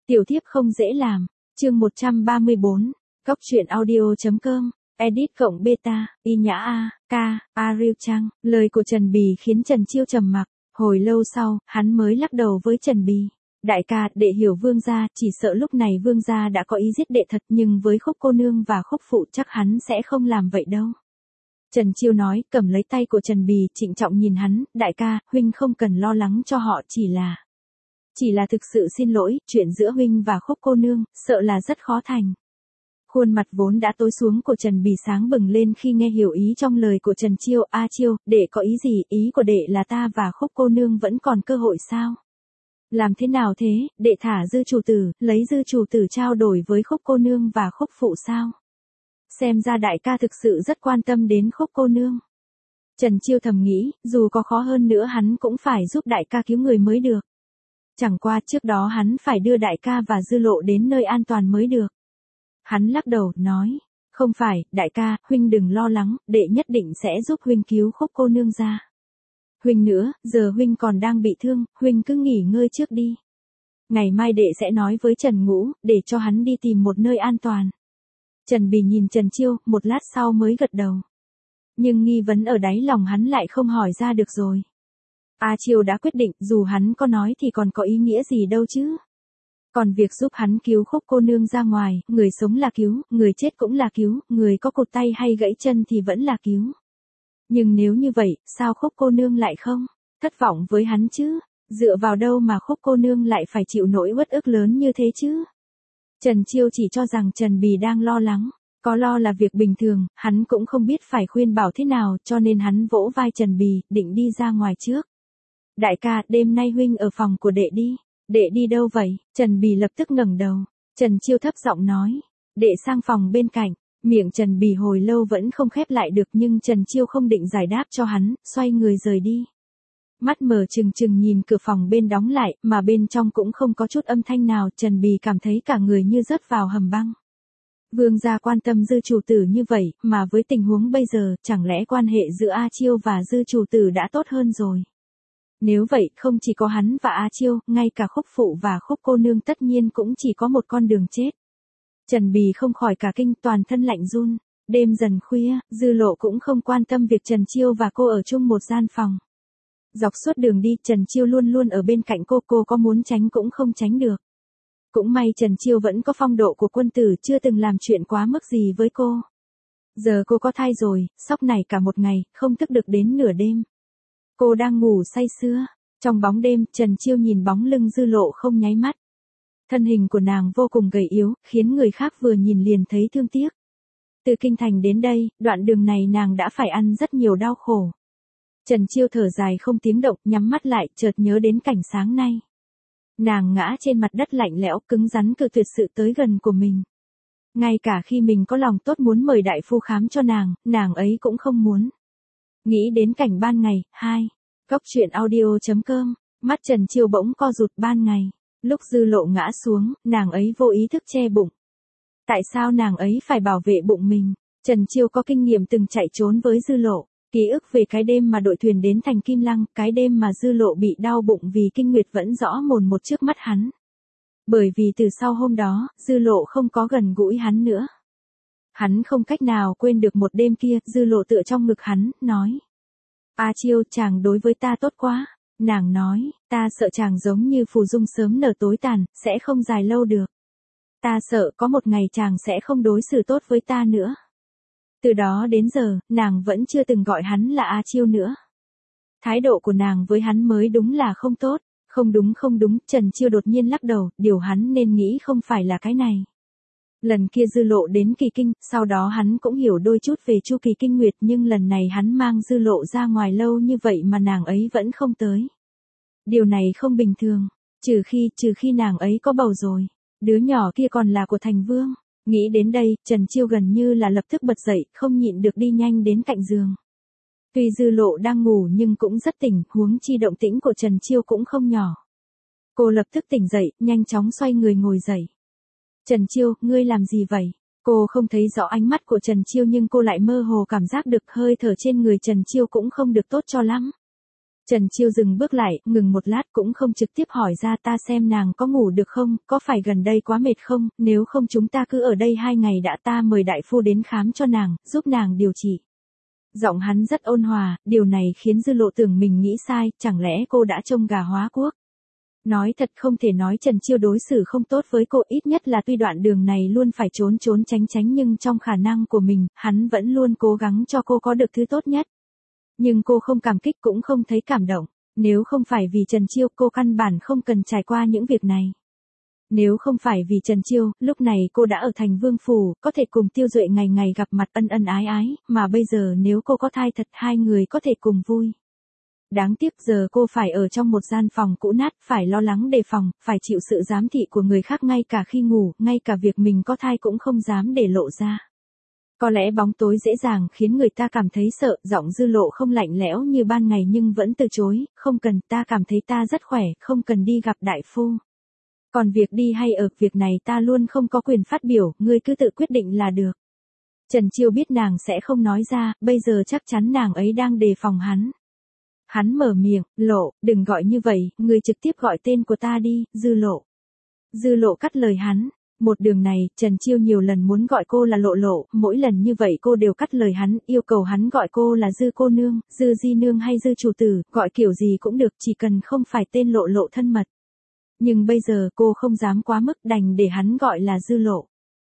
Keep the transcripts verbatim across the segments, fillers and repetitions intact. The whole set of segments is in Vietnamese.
Tiểu thiếp không dễ làm. Chương một trăm ba mươi bốn. Góc truyện audio.com. Edit cộng beta. Y Nhã A. K. Ariel Trang. Lời của Trần Bì khiến Trần Chiêu trầm mặc. Hồi lâu sau, hắn mới lắc đầu với Trần Bì. Đại ca, đệ hiểu Vương gia, chỉ sợ lúc này Vương gia đã có ý giết đệ thật, nhưng với Khúc cô nương và Khúc phụ chắc hắn sẽ không làm vậy đâu. Trần Chiêu nói, cầm lấy tay của Trần Bì, trịnh trọng nhìn hắn, đại ca, huynh không cần lo lắng cho họ, chỉ là... Chỉ là thực sự xin lỗi, chuyện giữa huynh và Khúc cô nương, sợ là rất khó thành. Khuôn mặt vốn đã tối xuống của Trần Bì sáng bừng lên khi nghe hiểu ý trong lời của Trần Chiêu. A Chiêu, đệ có ý gì? Ý của đệ là ta và Khúc cô nương vẫn còn cơ hội sao? Làm thế nào thế? Đệ thả dư chủ tử, lấy dư chủ tử trao đổi với Khúc cô nương và Khúc phụ sao? Xem ra đại ca thực sự rất quan tâm đến Khúc cô nương. Trần Chiêu thầm nghĩ, dù có khó hơn nữa hắn cũng phải giúp đại ca cứu người mới được. Chẳng qua trước đó hắn phải đưa đại ca và Dư Lộ đến nơi an toàn mới được. Hắn lắc đầu, nói, không phải, đại ca, huynh đừng lo lắng, đệ nhất định sẽ giúp huynh cứu Khúc cô nương ra. Huynh nữa, giờ huynh còn đang bị thương, huynh cứ nghỉ ngơi trước đi. Ngày mai đệ sẽ nói với Trần Ngũ, để cho hắn đi tìm một nơi an toàn. Trần Bì nhìn Trần Chiêu, một lát sau mới gật đầu. Nhưng nghi vấn ở đáy lòng hắn lại không hỏi ra được rồi. A Chiêu đã quyết định, dù hắn có nói thì còn có ý nghĩa gì đâu chứ. Còn việc giúp hắn cứu Khúc cô nương ra ngoài, người sống là cứu, người chết cũng là cứu, người có cụt tay hay gãy chân thì vẫn là cứu. Nhưng nếu như vậy, sao Khúc cô nương lại không thất vọng với hắn chứ? Dựa vào đâu mà Khúc cô nương lại phải chịu nỗi uất ức lớn như thế chứ? Trần Chiêu chỉ cho rằng Trần Bì đang lo lắng. Có lo là việc bình thường, hắn cũng không biết phải khuyên bảo thế nào, cho nên hắn vỗ vai Trần Bì, định đi ra ngoài trước. Đại ca, đêm nay huynh ở phòng của đệ đi. Đệ đi đâu vậy? Trần Bì lập tức ngẩng đầu. Trần Chiêu thấp giọng nói. Đệ sang phòng bên cạnh. Miệng Trần Bì hồi lâu vẫn không khép lại được, nhưng Trần Chiêu không định giải đáp cho hắn, xoay người rời đi. Mắt mở trừng trừng nhìn cửa phòng bên đóng lại, mà bên trong cũng không có chút âm thanh nào. Trần Bì cảm thấy cả người như rớt vào hầm băng. Vương gia quan tâm dư chủ tử như vậy, mà với tình huống bây giờ, chẳng lẽ quan hệ giữa A Chiêu và dư chủ tử đã tốt hơn rồi? Nếu vậy, không chỉ có hắn và A Chiêu, ngay cả Khúc phụ và Khúc cô nương tất nhiên cũng chỉ có một con đường chết. Trần Bì không khỏi cả kinh, toàn thân lạnh run. Đêm dần khuya, Dư Lộ cũng không quan tâm việc Trần Chiêu và cô ở chung một gian phòng. Dọc suốt đường đi, Trần Chiêu luôn luôn ở bên cạnh cô, cô có muốn tránh cũng không tránh được. Cũng may Trần Chiêu vẫn có phong độ của quân tử, chưa từng làm chuyện quá mức gì với cô. Giờ cô có thai rồi, sóc này cả một ngày, không thức được đến nửa đêm. Cô đang ngủ say sưa. Trong bóng đêm, Trần Chiêu nhìn bóng lưng Dư Lộ không nháy mắt. Thân hình của nàng vô cùng gầy yếu, khiến người khác vừa nhìn liền thấy thương tiếc. Từ Kinh Thành đến đây, đoạn đường này nàng đã phải ăn rất nhiều đau khổ. Trần Chiêu thở dài không tiếng động, nhắm mắt lại, chợt nhớ đến cảnh sáng nay. Nàng ngã trên mặt đất lạnh lẽo, cứng rắn cự tuyệt sự tới gần của mình. Ngay cả khi mình có lòng tốt muốn mời đại phu khám cho nàng, nàng ấy cũng không muốn. Nghĩ đến cảnh ban ngày. Hai. Góc truyện audio.com. Mắt Trần Chiêu bỗng co rụt. Ban ngày, lúc Dư Lộ ngã xuống, nàng ấy vô ý thức che bụng. Tại sao nàng ấy phải bảo vệ bụng mình? Trần Chiêu có kinh nghiệm từng chạy trốn với Dư Lộ. Ký ức về cái đêm mà đội thuyền đến thành Kim Lăng, cái đêm mà Dư Lộ bị đau bụng vì kinh nguyệt vẫn rõ mồn một trước mắt hắn. Bởi vì từ sau hôm đó, Dư Lộ không có gần gũi hắn nữa. Hắn không cách nào quên được một đêm kia. Dư Lộ tựa trong ngực hắn, nói. A Chiêu, chàng đối với ta tốt quá. Nàng nói, ta sợ chàng giống như phù dung sớm nở tối tàn, sẽ không dài lâu được. Ta sợ có một ngày chàng sẽ không đối xử tốt với ta nữa. Từ đó đến giờ, nàng vẫn chưa từng gọi hắn là A Chiêu nữa. Thái độ của nàng với hắn mới đúng là không tốt. Không đúng không đúng, Trần Chiêu đột nhiên lắc đầu, điều hắn nên nghĩ không phải là cái này. Lần kia Dư Lộ đến kỳ kinh, sau đó hắn cũng hiểu đôi chút về chu kỳ kinh nguyệt, nhưng lần này hắn mang Dư Lộ ra ngoài lâu như vậy mà nàng ấy vẫn không tới. Điều này không bình thường, trừ khi, trừ khi nàng ấy có bầu rồi. Đứa nhỏ kia còn là của Thành Vương. Nghĩ đến đây, Trần Chiêu gần như là lập tức bật dậy, không nhịn được đi nhanh đến cạnh giường. Tuy Dư Lộ đang ngủ nhưng cũng rất tỉnh, huống chi động tĩnh của Trần Chiêu cũng không nhỏ. Cô lập tức tỉnh dậy, nhanh chóng xoay người ngồi dậy. Trần Chiêu, ngươi làm gì vậy? Cô không thấy rõ ánh mắt của Trần Chiêu nhưng cô lại mơ hồ cảm giác được hơi thở trên người Trần Chiêu cũng không được tốt cho lắm. Trần Chiêu dừng bước lại, ngừng một lát cũng không trực tiếp hỏi ra ta xem nàng có ngủ được không, có phải gần đây quá mệt không, nếu không chúng ta cứ ở đây hai ngày đã, ta mời đại phu đến khám cho nàng, giúp nàng điều trị. Giọng hắn rất ôn hòa, điều này khiến Dư Lộ tưởng mình nghĩ sai, chẳng lẽ cô đã trông gà hóa quốc. Nói thật không thể nói Trần Chiêu đối xử không tốt với cô, ít nhất là tuy đoạn đường này luôn phải trốn trốn tránh tránh nhưng trong khả năng của mình, hắn vẫn luôn cố gắng cho cô có được thứ tốt nhất. Nhưng cô không cảm kích cũng không thấy cảm động, nếu không phải vì Trần Chiêu cô căn bản không cần trải qua những việc này. Nếu không phải vì Trần Chiêu, lúc này cô đã ở thành Vương Phủ, có thể cùng Tiêu Duệ ngày ngày gặp mặt ân ân ái ái, mà bây giờ nếu cô có thai thật hai người có thể cùng vui. Đáng tiếc giờ cô phải ở trong một gian phòng cũ nát, phải lo lắng đề phòng, phải chịu sự giám thị của người khác ngay cả khi ngủ, ngay cả việc mình có thai cũng không dám để lộ ra. Có lẽ bóng tối dễ dàng khiến người ta cảm thấy sợ, giọng Dư Lộ không lạnh lẽo như ban ngày nhưng vẫn từ chối, không cần, ta cảm thấy ta rất khỏe, không cần đi gặp đại phu. Còn việc đi hay ở, việc này ta luôn không có quyền phát biểu, ngươi cứ tự quyết định là được. Trần Chiêu biết nàng sẽ không nói ra, bây giờ chắc chắn nàng ấy đang đề phòng hắn. Hắn mở miệng, Lộ, đừng gọi như vậy, ngươi trực tiếp gọi tên của ta đi, Dư Lộ. Dư Lộ cắt lời hắn. Một đường này, Trần Chiêu nhiều lần muốn gọi cô là Lộ Lộ, mỗi lần như vậy cô đều cắt lời hắn, yêu cầu hắn gọi cô là Dư cô nương, Dư di nương hay Dư chủ tử, gọi kiểu gì cũng được, chỉ cần không phải tên Lộ Lộ thân mật. Nhưng bây giờ cô không dám quá mức, đành để hắn gọi là Dư Lộ.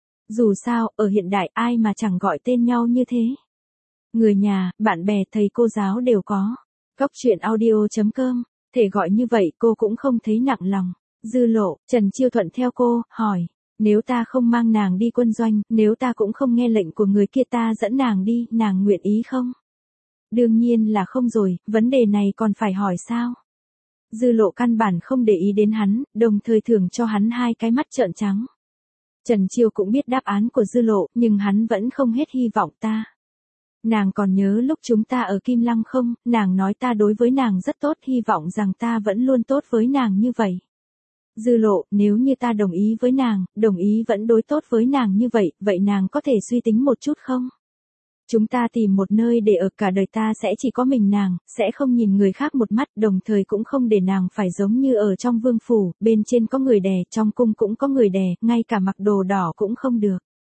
Dù sao, ở hiện đại ai mà chẳng gọi tên nhau như thế. Người nhà, bạn bè, thầy cô giáo đều có. Cóc truyện audio chấm com, thể gọi như vậy cô cũng không thấy nặng lòng. Dư Lộ, Trần Chiêu thuận theo cô, hỏi. Nếu ta không mang nàng đi quân doanh, nếu ta cũng không nghe lệnh của người kia ta dẫn nàng đi, nàng nguyện ý không? Đương nhiên là không rồi, vấn đề này còn phải hỏi sao? Dư Lộ căn bản không để ý đến hắn, đồng thời thưởng cho hắn hai cái mắt trợn trắng. Trần Chiêu cũng biết đáp án của Dư Lộ, nhưng hắn vẫn không hết hy vọng ta. Nàng còn nhớ lúc chúng ta ở Kim Lăng không, nàng nói ta đối với nàng rất tốt, hy vọng rằng ta vẫn luôn tốt với nàng như vậy. Dư Lộ, nếu như ta đồng ý với nàng, đồng ý vẫn đối tốt với nàng như vậy, vậy nàng có thể suy tính một chút không? Chúng ta tìm một nơi để ở, cả đời ta sẽ chỉ có mình nàng, sẽ không nhìn người khác một mắt, đồng thời cũng không để nàng phải giống như ở trong vương phủ, bên trên có người đè, trong cung cũng có người đè, ngay cả mặc đồ đỏ cũng không được.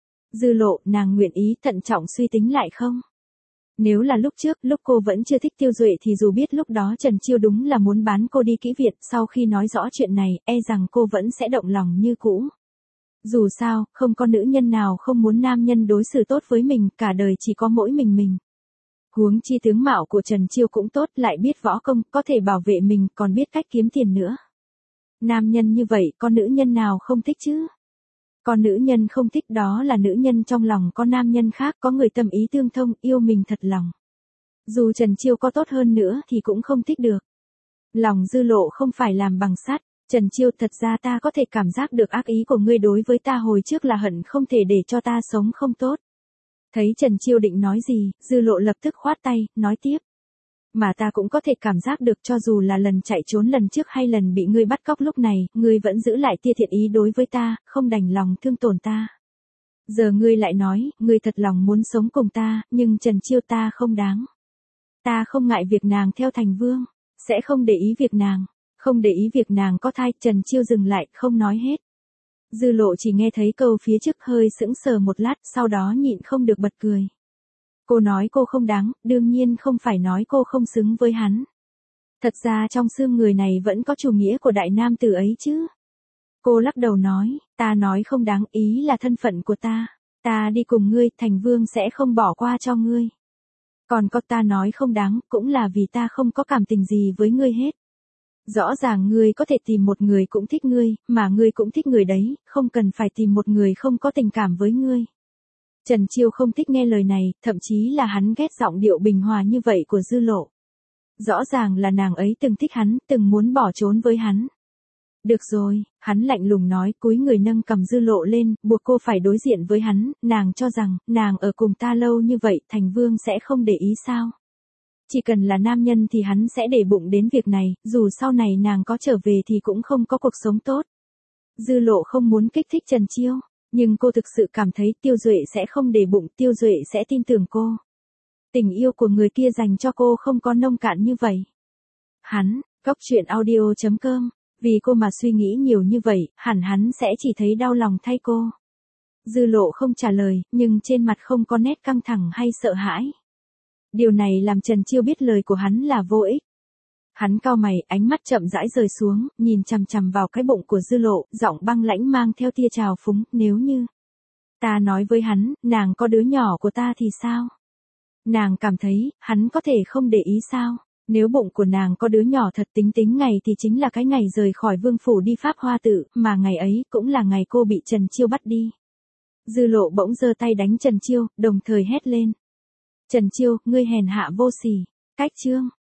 Dư Lộ, nàng nguyện ý thận trọng suy tính lại không? Nếu là lúc trước, lúc cô vẫn chưa thích Tiêu Duệ thì dù biết lúc đó Trần Chiêu đúng là muốn bán cô đi kỹ viện, sau khi nói rõ chuyện này, e rằng cô vẫn sẽ động lòng như cũ. Dù sao, không có nữ nhân nào không muốn nam nhân đối xử tốt với mình, cả đời chỉ có mỗi mình mình. Huống chi tướng mạo của Trần Chiêu cũng tốt, lại biết võ công, có thể bảo vệ mình, còn biết cách kiếm tiền nữa. Nam nhân như vậy, có nữ nhân nào không thích chứ? Còn nữ nhân không thích đó là nữ nhân trong lòng có nam nhân khác, có người tâm ý tương thông, yêu mình thật lòng. Dù Trần Chiêu có tốt hơn nữa thì cũng không thích được. Lòng Dư Lộ không phải làm bằng sắt. Trần Chiêu, thật ra ta có thể cảm giác được ác ý của ngươi đối với ta hồi trước là hận không thể để cho ta sống không tốt. Thấy Trần Chiêu định nói gì, Dư Lộ lập tức khoát tay, nói tiếp. Mà ta cũng có thể cảm giác được cho dù là lần chạy trốn lần trước hay lần bị ngươi bắt cóc lúc này, ngươi vẫn giữ lại tia thiện ý đối với ta, không đành lòng thương tổn ta. Giờ ngươi lại nói, ngươi thật lòng muốn sống cùng ta, nhưng Trần Chiêu ta không đáng. Ta không ngại việc nàng theo thành vương, sẽ không để ý việc nàng, không để ý việc nàng có thai. Trần Chiêu dừng lại, không nói hết. Dư Lộ chỉ nghe thấy câu phía trước hơi sững sờ một lát, sau đó nhịn không được bật cười. Cô nói cô không đáng, đương nhiên không phải nói cô không xứng với hắn. Thật ra trong xương người này vẫn có chủ nghĩa của đại nam tử ấy chứ. Cô lắc đầu nói, ta nói không đáng, ý là thân phận của ta. Ta đi cùng ngươi, thành vương sẽ không bỏ qua cho ngươi. Còn có, ta nói không đáng, cũng là vì ta không có cảm tình gì với ngươi hết. Rõ ràng ngươi có thể tìm một người cũng thích ngươi, mà ngươi cũng thích người đấy, không cần phải tìm một người không có tình cảm với ngươi. Trần Chiêu không thích nghe lời này, thậm chí là hắn ghét giọng điệu bình hòa như vậy của Dư Lộ. Rõ ràng là nàng ấy từng thích hắn, từng muốn bỏ trốn với hắn. Được rồi, hắn lạnh lùng nói, cúi người nâng cầm Dư Lộ lên, buộc cô phải đối diện với hắn, nàng cho rằng, nàng ở cùng ta lâu như vậy, thành vương sẽ không để ý sao? Chỉ cần là nam nhân thì hắn sẽ để bụng đến việc này, dù sau này nàng có trở về thì cũng không có cuộc sống tốt. Dư Lộ không muốn kích thích Trần Chiêu, nhưng cô thực sự cảm thấy Tiêu Duệ sẽ không để bụng, Tiêu Duệ sẽ tin tưởng cô. Tình yêu của người kia dành cho cô không có nông cạn như vậy. Hắn, cốc truyện audio chấm com, vì cô mà suy nghĩ nhiều như vậy, hẳn hắn sẽ chỉ thấy đau lòng thay cô. Dư Lộ không trả lời, nhưng trên mặt không có nét căng thẳng hay sợ hãi. Điều này làm Trần Chiêu biết lời của hắn là vô ích. Hắn cau mày, ánh mắt chậm rãi rời xuống, nhìn chằm chằm vào cái bụng của Dư Lộ, giọng băng lãnh mang theo tia trào phúng, nếu như ta nói với hắn, nàng có đứa nhỏ của ta thì sao? Nàng cảm thấy, hắn có thể không để ý sao? Nếu bụng của nàng có đứa nhỏ thật, tính tính ngày thì chính là cái ngày rời khỏi vương phủ đi Pháp Hoa Tự, mà ngày ấy cũng là ngày cô bị Trần Chiêu bắt đi. Dư Lộ bỗng giơ tay đánh Trần Chiêu, đồng thời hét lên. Trần Chiêu, ngươi hèn hạ vô sỉ. Cách chương.